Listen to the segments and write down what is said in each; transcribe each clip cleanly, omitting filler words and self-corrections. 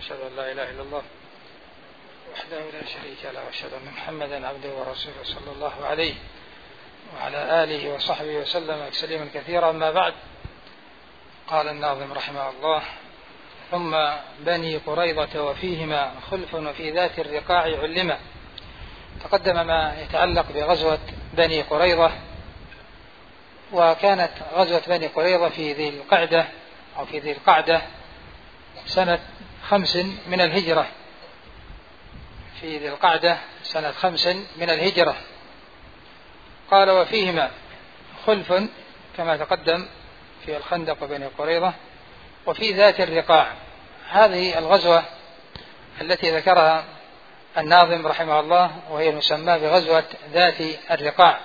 أشهد أن لا إله إلا الله وحده لا شريك له وأشهد أن محمدا عبده ورسوله صلى الله عليه وعلى آله وصحبه وسلم تسليما كثيرا. أما بعد، قال الناظم رحمه الله: ثم بني قريظة وفيهما خلف وفي ذات الرقاع علما. تقدم ما يتعلق بغزوة بني قريظة، وكانت غزوة بني قريظة في ذي القعدة أو في ذي القعدة سنة 5 من الهجرة، في ذي القعدة سنة 5 من الهجرة. قال: وفيهما خلف، كما تقدم في الخندق وبني قريظة، وفي ذات الرقاع. هذه الغزوة التي ذكرها الناظم رحمه الله وهي المسمى بغزوة ذات الرقاع.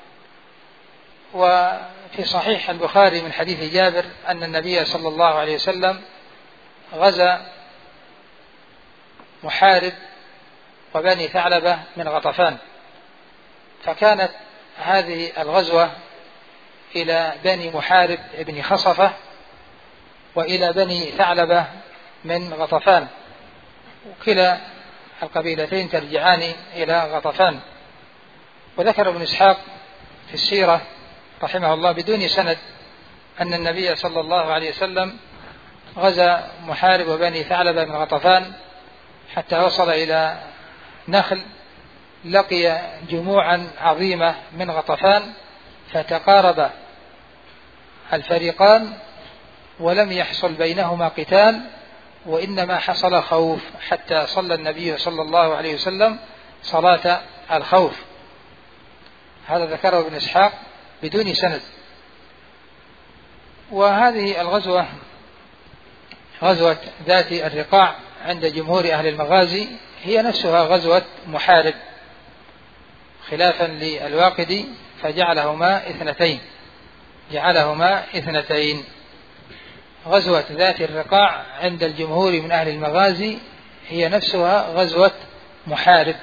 وفي صحيح البخاري من حديث جابر أن النبي صلى الله عليه وسلم غزا محارب وبني ثعلبة من غطفان، فكانت هذه الغزوة إلى بني محارب ابن خصفة وإلى بني ثعلبة من غطفان، وكلا القبيلتين ترجعان إلى غطفان. وذكر ابن إسحاق في السيرة رحمه الله بدون سند أن النبي صلى الله عليه وسلم غزا محارب وبني ثعلبة من غطفان حتى وصل إلى نخل، لقي جموعا عظيمة من غطفان فتقارب الفريقان ولم يحصل بينهما قتال، وإنما حصل خوف حتى صلى النبي صلى الله عليه وسلم صلاة الخوف. هذا ذكره ابن إسحاق بدون سند. وهذه الغزوة غزوة ذات الرقاع عند جمهور أهل المغازي هي نفسها غزوة محارب، خلافا للواقدي فجعلهما اثنتين. غزوة ذات الرقاع عند الجمهور من أهل المغازي هي نفسها غزوة محارب.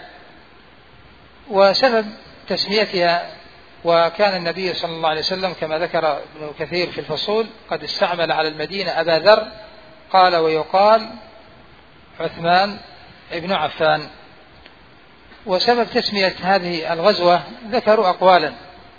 وسبب تسميتها، وكان النبي صلى الله عليه وسلم كما ذكر ابن كثير في الفصول قد استعمل على المدينة أبا ذر، قال: ويقال عثمان ابن عفان. وسبب تسمية هذه الغزوة ذكروا أقوالا،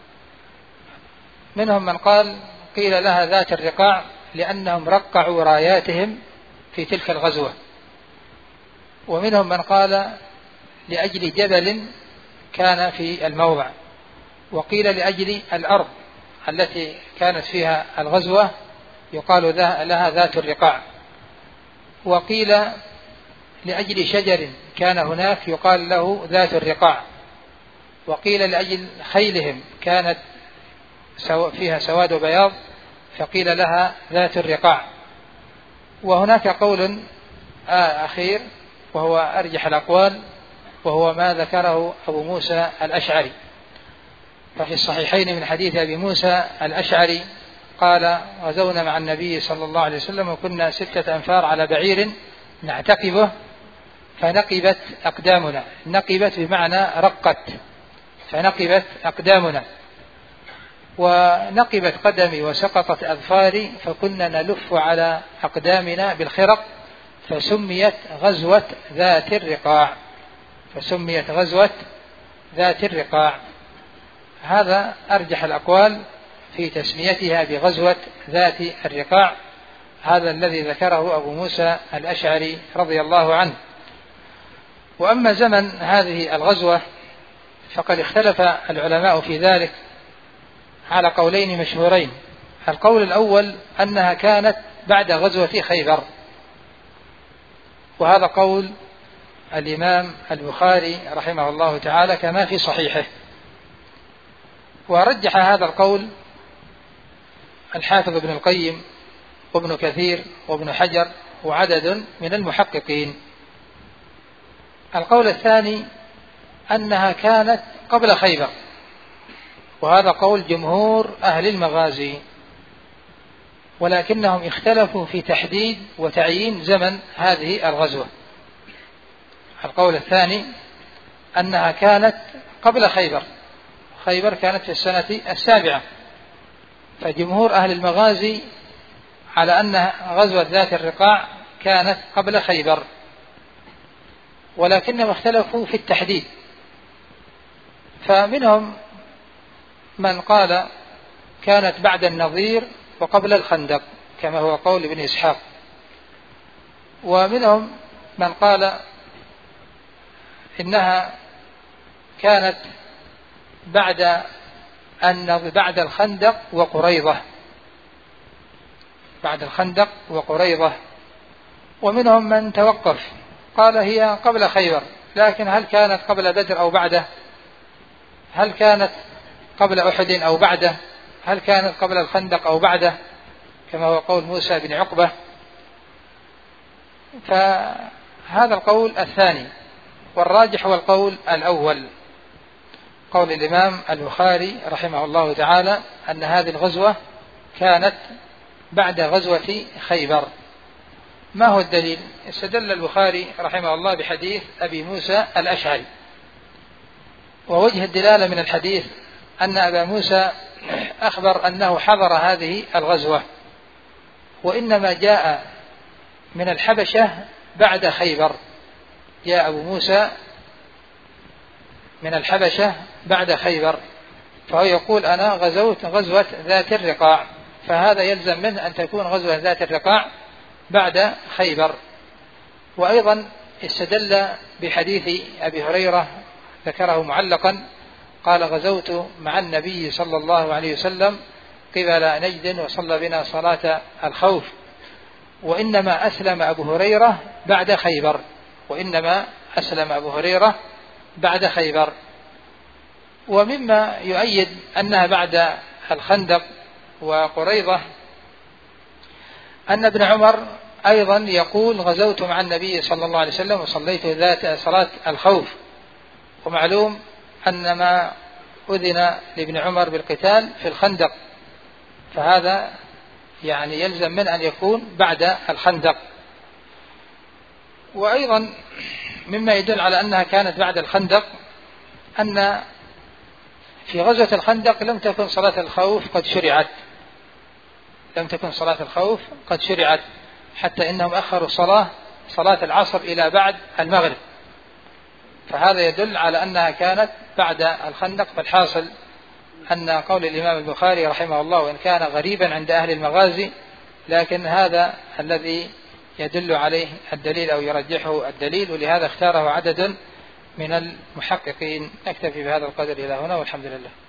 منهم من قيل لها ذات الرقاع لأنهم رقعوا راياتهم في تلك الغزوة، ومنهم من قال لأجل جبل كان في الموضع، وقيل لأجل الأرض التي كانت فيها الغزوة يقال لها ذات الرقاع، وقيل لأجل شجر كان هناك يقال له ذات الرقاع، وقيل لأجل خيلهم كانت فيها سواد وبياض فقيل لها ذات الرقاع. وهناك قول أخير وهو أرجح الأقوال، وهو ما ذكره أبو موسى الأشعري. ففي الصحيحين من حديث أبي موسى الأشعري قال: غزونا مع النبي صلى الله عليه وسلم وكنا 6 أنفار على بعير نعتقبه فنقبت أقدامنا. نقبت بمعنى رقت، فنقبت أقدامنا، ونقبت قدمي وسقطت أظفاري فكنا نلف على أقدامنا بالخرق فسميت غزوة ذات الرقاع. هذا أرجح الأقوال في تسميتها بغزوة ذات الرقاع، هذا الذي ذكره أبو موسى الأشعري رضي الله عنه. وأما زمن هذه الغزوة فقد اختلف العلماء في ذلك على قولين مشهورين. القول الأول أنها كانت بعد غزوة خيبر، وهذا قول الإمام البخاري رحمه الله تعالى كما في صحيحه. ورجح هذا القول الحافظ ابن القيم وابن كثير وابن حجر وعدد من المحققين. القول الثاني أنها كانت قبل خيبر، وهذا قول جمهور أهل المغازي، ولكنهم اختلفوا في تحديد وتعيين زمن هذه الغزوة. القول الثاني أنها كانت قبل خيبر، خيبر كانت في السنة 7، فجمهور أهل المغازي على أن غزوة ذات الرقاع كانت قبل خيبر، ولكنهم اختلفوا في التحديد. فمنهم من قال كانت بعد النضير وقبل الخندق كما هو قول ابن إسحاق، ومنهم من قال إنها كانت بعد الخندق وقريظة، بعد الخندق وقريظة. ومنهم من توقف قال هي قبل خيبر، لكن هل كانت قبل بدر أو بعده؟ هل كانت قبل أحد أو بعده؟ هل كانت قبل الخندق أو بعده؟ كما هو قول موسى بن عقبة. فهذا القول الثاني، والراجح هو القول الأول، قول الإمام البخاري رحمه الله تعالى أن هذه الغزوة كانت بعد غزوة خيبر. ما هو الدليل؟ استدل البخاري رحمه الله بحديث أبي موسى الأشعري، ووجه الدلالة من الحديث أن أبا موسى أخبر أنه حضر هذه الغزوة، وإنما جاء من الحبشة بعد خيبر، جاء أبو موسى من الحبشة بعد خيبر، فهو يقول أنا غزوت غزوة ذات الرقاع، فهذا يلزم منه أن تكون غزوة ذات الرقاع بعد خيبر. وأيضا استدل بحديث أبي هريرة ذكره معلقا، قال غزوت مع النبي صلى الله عليه وسلم قبل نجد وصلى بنا صلاة الخوف، وإنما أسلم أبو هريرة بعد خيبر، وإنما أسلم أبو هريرة بعد خيبر. ومما يؤيد أنها بعد الخندق وقريظة أن ابن عمر أيضا يقول غزوت مع النبي صلى الله عليه وسلم وصليت ذات صلاة الخوف، ومعلوم أن ما أذن لابن عمر بالقتال في الخندق، فهذا يعني يلزم من أن يكون بعد الخندق. وأيضا مما يدل على أنها كانت بعد الخندق أن في غزوة الخندق لم تكن صلاة الخوف قد شرعت، لم تكن صلاة الخوف قد شرعت، حتى إنهم أخروا صلاة العصر إلى بعد المغرب، فهذا يدل على أنها كانت بعد الخندق. فالحاصل أن قول الإمام البخاري رحمه الله وإن كان غريبا عند أهل المغازي، لكن هذا الذي يدل عليه الدليل أو يرجحه الدليل، ولهذا اختاره عدد من المحققين. نكتفي بهذا القدر إلى هنا، والحمد لله.